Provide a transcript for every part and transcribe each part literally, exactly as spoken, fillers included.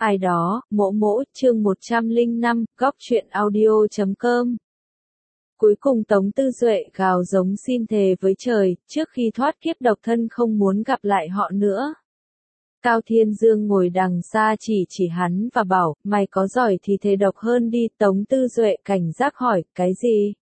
Ai đó, mỗ mỗ, chương một trăm lẻ năm, góc truyện audio chấm com. Cuối cùng Tống Tư Duệ gào giống xin thề với trời, trước khi thoát kiếp độc thân không muốn gặp lại họ nữa. Cao Thiên Dương ngồi đằng xa chỉ chỉ hắn và bảo, mày có giỏi thì thề độc hơn đi. Tống Tư Duệ cảnh giác hỏi, cái gì?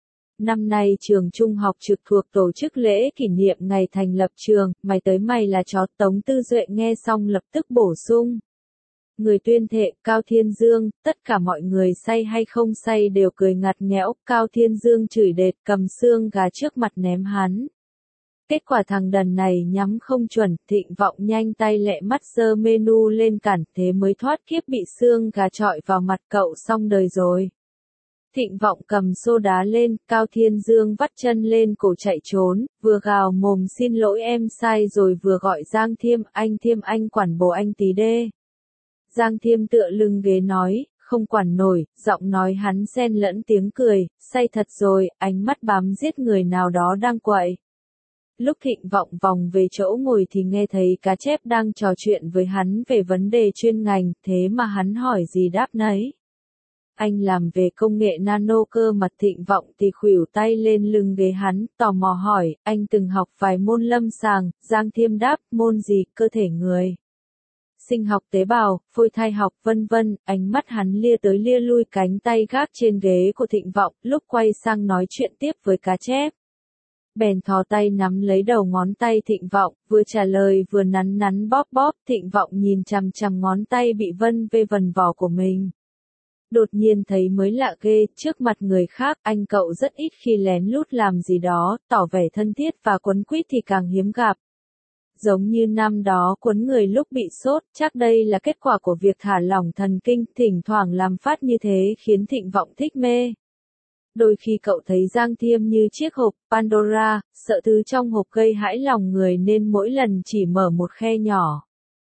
Năm nay trường trung học trực thuộc tổ chức lễ kỷ niệm ngày thành lập trường, mày tới mày là chó. Tống Tư Duệ nghe xong lập tức bổ sung. Người tuyên thệ, Cao Thiên Dương, tất cả mọi người say hay không say đều cười ngặt nghẽo. Cao Thiên Dương chửi đệt, cầm xương gà trước mặt ném hắn. Kết quả thằng đần này nhắm không chuẩn, Thịnh Vọng nhanh tay lẹ mắt giơ menu lên cản, thế mới thoát kiếp bị xương gà chọi vào mặt cậu xong đời rồi. Thịnh Vọng cầm xô đá lên, Cao Thiên Dương vắt chân lên cổ chạy trốn, vừa gào mồm xin lỗi em sai rồi vừa gọi Giang Thiêm, anh Thiêm anh quản bồ anh tí đê. Giang Thiêm tựa lưng ghế nói, không quản nổi, giọng nói hắn xen lẫn tiếng cười, say thật rồi, ánh mắt bám giết người nào đó đang quậy. Lúc Thịnh Vọng vòng về chỗ ngồi thì nghe thấy cá chép đang trò chuyện với hắn về vấn đề chuyên ngành, thế mà hắn hỏi gì đáp nấy. Anh làm về công nghệ nano cơ mà. Thịnh Vọng thì khuỷu tay lên lưng ghế hắn, tò mò hỏi, anh từng học vài môn lâm sàng. Giang Thiêm đáp, môn gì, cơ thể người, sinh học tế bào, phôi thai học vân vân. Ánh mắt hắn lia tới lia lui cánh tay gác trên ghế của Thịnh Vọng, lúc quay sang nói chuyện tiếp với cá chép. Bèn thò tay nắm lấy đầu ngón tay Thịnh Vọng, vừa trả lời vừa nắn nắn bóp bóp. Thịnh Vọng nhìn chằm chằm ngón tay bị vân vê vần vò của mình. Đột nhiên thấy mới lạ ghê, trước mặt người khác, anh cậu rất ít khi lén lút làm gì đó, tỏ vẻ thân thiết và quấn quýt thì càng hiếm gặp. Giống như năm đó quấn người lúc bị sốt, chắc đây là kết quả của việc thả lỏng thần kinh, thỉnh thoảng làm phát như thế khiến Thịnh Vọng thích mê. Đôi khi cậu thấy Giang Thiêm như chiếc hộp Pandora, sợ thứ trong hộp gây hãi lòng người nên mỗi lần chỉ mở một khe nhỏ.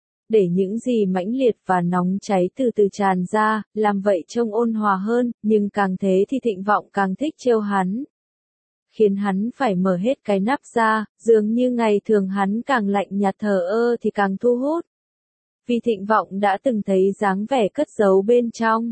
Để những gì mãnh liệt và nóng cháy từ từ tràn ra, làm vậy trông ôn hòa hơn, nhưng càng thế thì Thịnh Vọng càng thích trêu hắn. Khiến hắn phải mở hết cái nắp ra, dường như ngày thường hắn càng lạnh nhạt thờ ơ thì càng thu hút. Vì Thịnh Vọng đã từng thấy dáng vẻ cất giấu bên trong.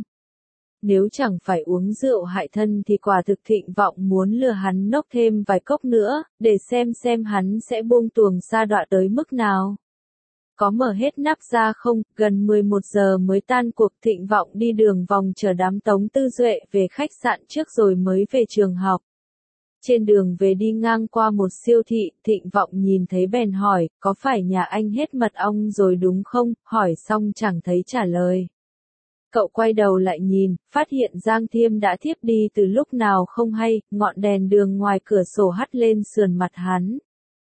Nếu chẳng phải uống rượu hại thân thì quả thực Thịnh Vọng muốn lừa hắn nốc thêm vài cốc nữa, để xem xem hắn sẽ buông tuồng sa đọa tới mức nào. Có mở hết nắp ra không? Gần mười một giờ mới tan cuộc. Thịnh Vọng đi đường vòng chờ đám Tống Tư Duệ về khách sạn trước rồi mới về trường học. Trên đường về đi ngang qua một siêu thị, Thịnh Vọng nhìn thấy bèn hỏi, có phải nhà anh hết mật ong rồi đúng không? Hỏi xong chẳng thấy trả lời. Cậu quay đầu lại nhìn, phát hiện Giang Thiêm đã thiếp đi từ lúc nào không hay, ngọn đèn đường ngoài cửa sổ hắt lên sườn mặt hắn.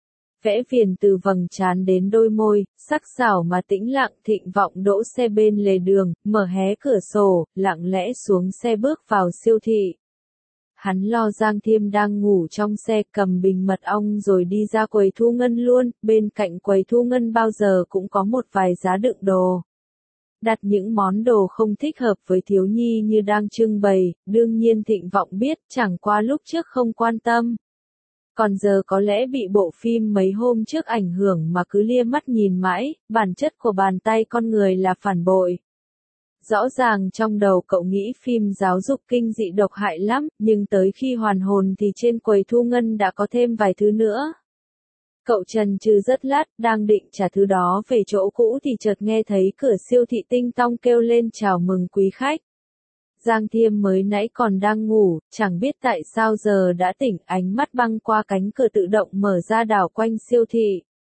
Vẽ viền từ vầng trán đến đôi môi, sắc sảo mà tĩnh lặng. Thịnh Vọng đỗ xe bên lề đường, mở hé cửa sổ, lặng lẽ xuống xe bước vào siêu thị. Hắn lo Giang Thiêm đang ngủ trong xe, cầm bình mật ong rồi đi ra quầy thu ngân luôn. Bên cạnh quầy thu ngân bao giờ cũng có một vài giá đựng đồ. Đặt những món đồ không thích hợp với thiếu nhi như đang trưng bày, đương nhiên Thịnh Vọng biết, chẳng qua lúc trước không quan tâm. Còn giờ có lẽ bị bộ phim mấy hôm trước ảnh hưởng mà cứ lia mắt nhìn mãi. Bản chất của bàn tay con người là phản bội. Rõ ràng trong đầu cậu nghĩ phim giáo dục kinh dị độc hại lắm, nhưng tới khi hoàn hồn thì trên quầy thu ngân đã có thêm vài thứ nữa. Cậu chần chừ rất lát, đang định trả thứ đó về chỗ cũ thì chợt nghe thấy cửa siêu thị tinh tong kêu lên chào mừng quý khách. Giang Thiêm mới nãy còn đang ngủ, chẳng biết tại sao giờ đã tỉnh, ánh mắt băng qua cánh cửa tự động mở ra đảo quanh siêu thị.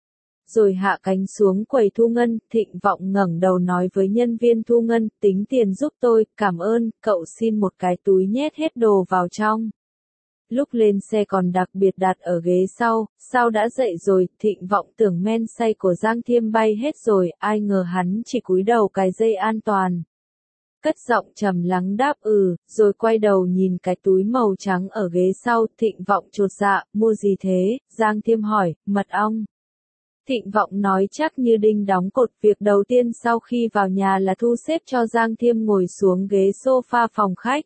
Rồi hạ cánh xuống quầy thu ngân. Thịnh Vọng ngẩng đầu nói với nhân viên thu ngân, tính tiền giúp tôi, cảm ơn, cậu xin một cái túi nhét hết đồ vào trong. Lúc lên xe còn đặc biệt đặt ở ghế sau, sao đã dậy rồi? Thịnh Vọng tưởng men say của Giang Thiêm bay hết rồi, ai ngờ hắn chỉ cúi đầu cài dây an toàn. Cất giọng trầm lắng đáp ừ, rồi quay đầu nhìn cái túi màu trắng ở ghế sau. Thịnh Vọng chột dạ, mua gì thế? Giang Thiêm hỏi, mật ong. Thịnh Vọng nói chắc như đinh đóng cột, việc đầu tiên sau khi vào nhà là thu xếp cho Giang Thiêm ngồi xuống ghế sofa phòng khách.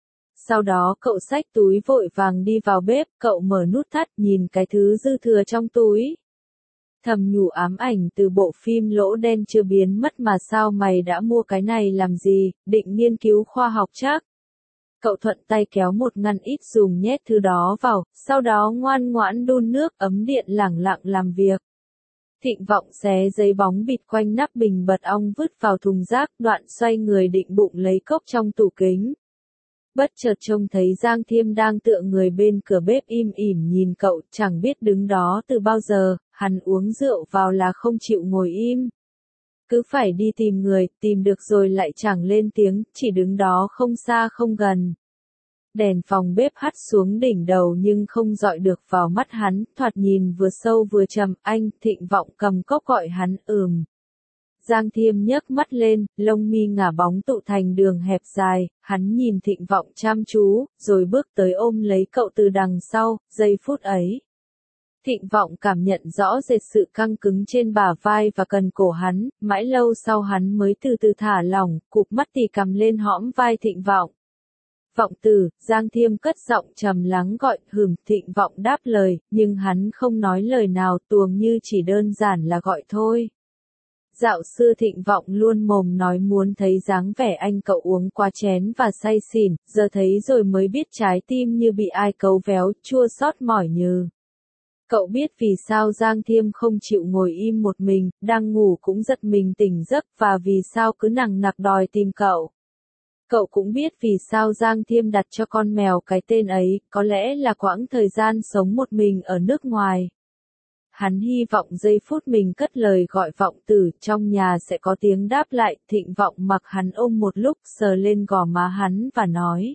Sau đó cậu xách túi vội vàng đi vào bếp, cậu mở nút thắt, nhìn cái thứ dư thừa trong túi. Thầm nhủ ám ảnh từ bộ phim Lỗ Đen chưa biến mất mà sao mày đã mua cái này làm gì, định nghiên cứu khoa học chắc. Cậu thuận tay kéo một ngăn ít dùng nhét thứ đó vào, sau đó ngoan ngoãn đun nước ấm điện lẳng lặng làm việc. Thịnh Vọng xé giấy bóng bịt quanh nắp bình mật ong vứt vào thùng rác, đoạn xoay người định bụng lấy cốc trong tủ kính. Bất chợt trông thấy Giang Thiêm đang tựa người bên cửa bếp im ỉm nhìn cậu, chẳng biết đứng đó từ bao giờ, hắn uống rượu vào là không chịu ngồi im. Cứ phải đi tìm người, tìm được rồi lại chẳng lên tiếng, chỉ đứng đó không xa không gần. Đèn phòng bếp hắt xuống đỉnh đầu nhưng không dọi được vào mắt hắn, thoạt nhìn vừa sâu vừa trầm, anh, Thịnh Vọng cầm cốc gọi hắn, ừm. Giang Thiêm nhấc mắt lên, lông mi ngả bóng tụ thành đường hẹp dài, hắn nhìn Thịnh Vọng chăm chú, rồi bước tới ôm lấy cậu từ đằng sau, giây phút ấy. Thịnh Vọng cảm nhận rõ rệt sự căng cứng trên bả vai và cần cổ hắn, mãi lâu sau hắn mới từ từ thả lỏng, cụp mắt tì cầm lên hõm vai Thịnh Vọng. Vọng tử, Giang Thiêm cất giọng trầm lắng gọi, hừm, Thịnh Vọng đáp lời, nhưng hắn không nói lời nào, tuồng như chỉ đơn giản là gọi thôi. Dạo xưa Thịnh Vọng luôn mồm nói muốn thấy dáng vẻ anh cậu uống quá chén và say xỉn, giờ thấy rồi mới biết trái tim như bị ai cấu véo, chua xót mỏi nhừ. Cậu biết vì sao Giang Thiêm không chịu ngồi im một mình, đang ngủ cũng giật mình tỉnh giấc và vì sao cứ nằng nặc đòi tìm cậu. Cậu cũng biết vì sao Giang Thiêm đặt cho con mèo cái tên ấy, có lẽ là quãng thời gian sống một mình ở nước ngoài. Hắn hy vọng giây phút mình cất lời gọi Vọng tử, trong nhà sẽ có tiếng đáp lại. Thịnh Vọng mặc hắn ôm một lúc, sờ lên gò má hắn và nói.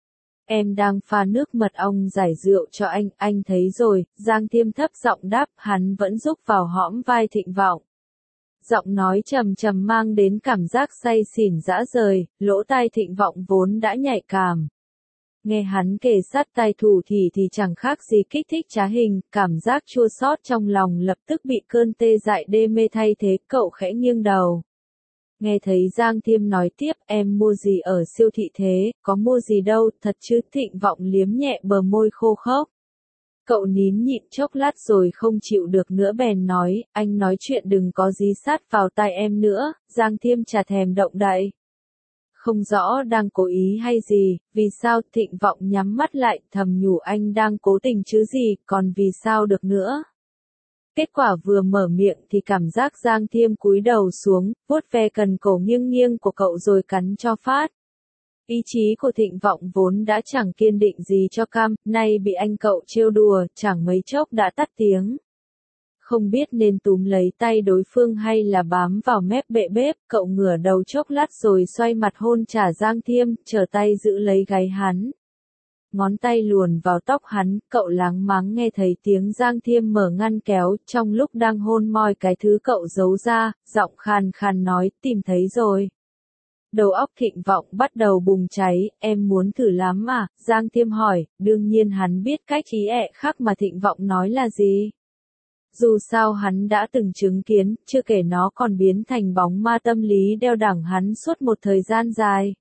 Em đang pha nước mật ong giải rượu cho anh, anh thấy rồi. Giang Thiêm thấp giọng đáp, hắn vẫn rúc vào hõm vai Thịnh Vọng. Giọng nói trầm trầm mang đến cảm giác say xỉn dã rời, lỗ tai Thịnh Vọng vốn đã nhạy cảm. Nghe hắn kề sát tai thủ thì thì chẳng khác gì kích thích trá hình, cảm giác chua xót trong lòng lập tức bị cơn tê dại đê mê thay thế, cậu khẽ nghiêng đầu. Nghe thấy Giang Thiêm nói tiếp, em mua gì ở siêu thị thế, có mua gì đâu, thật chứ. Thịnh Vọng liếm nhẹ bờ môi khô khốc. Cậu nín nhịn chốc lát rồi không chịu được nữa bèn nói, anh nói chuyện đừng có dí sát vào tai em nữa. Giang Thiêm chả thèm động đậy. Không rõ đang cố ý hay gì, vì sao. Thịnh Vọng nhắm mắt lại, thầm nhủ anh đang cố tình chứ gì, còn vì sao được nữa. Kết quả vừa mở miệng thì cảm giác Giang Thiêm cúi đầu xuống, vuốt ve cần cổ nghiêng nghiêng của cậu rồi cắn cho phát. Ý chí của Thịnh Vọng vốn đã chẳng kiên định gì cho cam, nay bị anh cậu trêu đùa, chẳng mấy chốc đã tắt tiếng. Không biết nên túm lấy tay đối phương hay là bám vào mép bệ bếp, cậu ngửa đầu chốc lát rồi xoay mặt hôn trả Giang Thiêm, trở tay giữ lấy gáy hắn. Ngón tay luồn vào tóc hắn, cậu láng máng nghe thấy tiếng Giang Thiêm mở ngăn kéo, trong lúc đang hôn moi cái thứ cậu giấu ra, giọng khàn khàn nói, tìm thấy rồi. Đầu óc Thịnh Vọng bắt đầu bùng cháy, em muốn thử lắm à? Giang Thiêm hỏi, đương nhiên hắn biết cách ý ẹ khác mà Thịnh Vọng nói là gì. Dù sao hắn đã từng chứng kiến, chưa kể nó còn biến thành bóng ma tâm lý đeo đẳng hắn suốt một thời gian dài.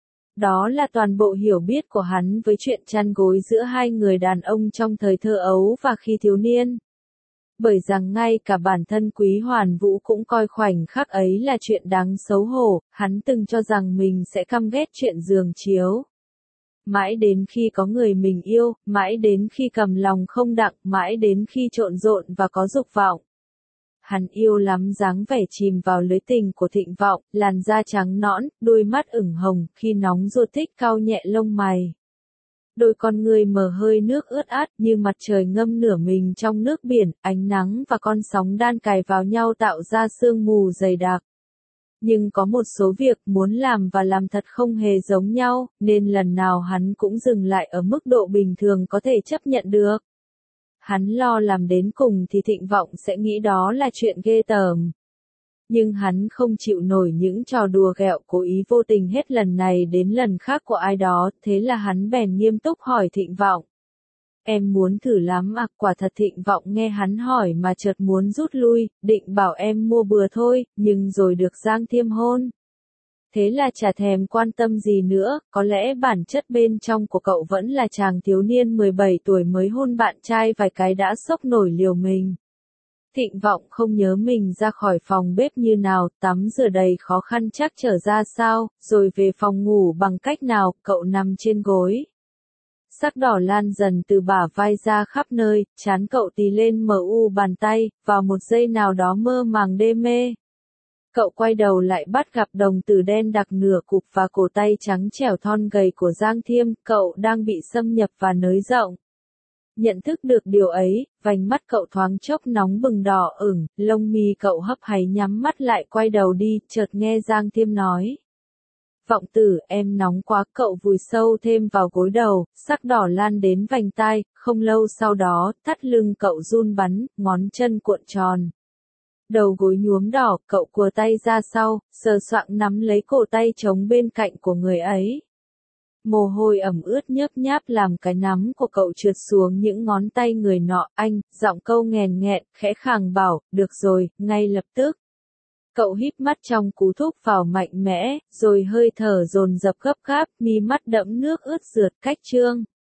Đó là toàn bộ hiểu biết của hắn với chuyện chăn gối giữa hai người đàn ông trong thời thơ ấu và khi thiếu niên. Bởi rằng ngay cả bản thân Quý Hoàn Vũ cũng coi khoảnh khắc ấy là chuyện đáng xấu hổ, hắn từng cho rằng mình sẽ căm ghét chuyện giường chiếu. Mãi đến khi có người mình yêu, mãi đến khi cầm lòng không đặng, mãi đến khi trộn rộn và có dục vọng. Hắn yêu lắm dáng vẻ chìm vào lưới tình của Thịnh Vọng, làn da trắng nõn, đôi mắt ửng hồng, khi nóng ruột thích cau nhẹ lông mày. Đôi con người mờ hơi nước ướt át như mặt trời ngâm nửa mình trong nước biển, ánh nắng và con sóng đan cài vào nhau tạo ra sương mù dày đặc. Nhưng có một số việc muốn làm và làm thật không hề giống nhau, nên lần nào hắn cũng dừng lại ở mức độ bình thường có thể chấp nhận được. Hắn lo làm đến cùng thì Thịnh Vọng sẽ nghĩ đó là chuyện ghê tởm. Nhưng hắn không chịu nổi những trò đùa ghẹo cố ý vô tình hết lần này đến lần khác của ai đó, thế là hắn bèn nghiêm túc hỏi Thịnh Vọng. Em muốn thử lắm à? Quả thật Thịnh Vọng nghe hắn hỏi mà chợt muốn rút lui, định bảo em mua bừa thôi, nhưng rồi được Giang Thiêm hôn. Thế là chả thèm quan tâm gì nữa, có lẽ bản chất bên trong của cậu vẫn là chàng thiếu niên mười bảy tuổi mới hôn bạn trai vài cái đã sốc nổi liều mình. Thịnh Vọng không nhớ mình ra khỏi phòng bếp như nào, tắm rửa đầy khó khăn chắc trở ra sao, rồi về phòng ngủ bằng cách nào, cậu nằm trên gối. Sắc đỏ lan dần từ bả vai ra khắp nơi, trán cậu tì lên mờ u bàn tay, vào một giây nào đó mơ màng đê mê. Cậu quay đầu lại bắt gặp đồng tử đen đặc nửa cụp và cổ tay trắng trẻo thon gầy của Giang Thiêm, cậu đang bị xâm nhập và nới rộng. Nhận thức được điều ấy, vành mắt cậu thoáng chốc nóng bừng đỏ ửng, lông mi cậu hấp háy nhắm mắt lại quay đầu đi, chợt nghe Giang Thiêm nói. Vọng tử, em nóng quá, cậu vùi sâu thêm vào gối đầu, sắc đỏ lan đến vành tai, không lâu sau đó, thắt lưng cậu run bắn, ngón chân cuộn tròn. Đầu gối nhuốm đỏ, cậu cùa tay ra sau, sờ soạng nắm lấy cổ tay trống bên cạnh của người ấy. Mồ hôi ẩm ướt nhớp nháp làm cái nắm của cậu trượt xuống những ngón tay người nọ, anh, giọng câu nghèn nghẹn, khẽ khàng bảo, được rồi, ngay lập tức. Cậu híp mắt trong cú thúc vào mạnh mẽ, rồi hơi thở dồn dập gấp gáp, mi mắt đẫm nước ướt rượt cách trương.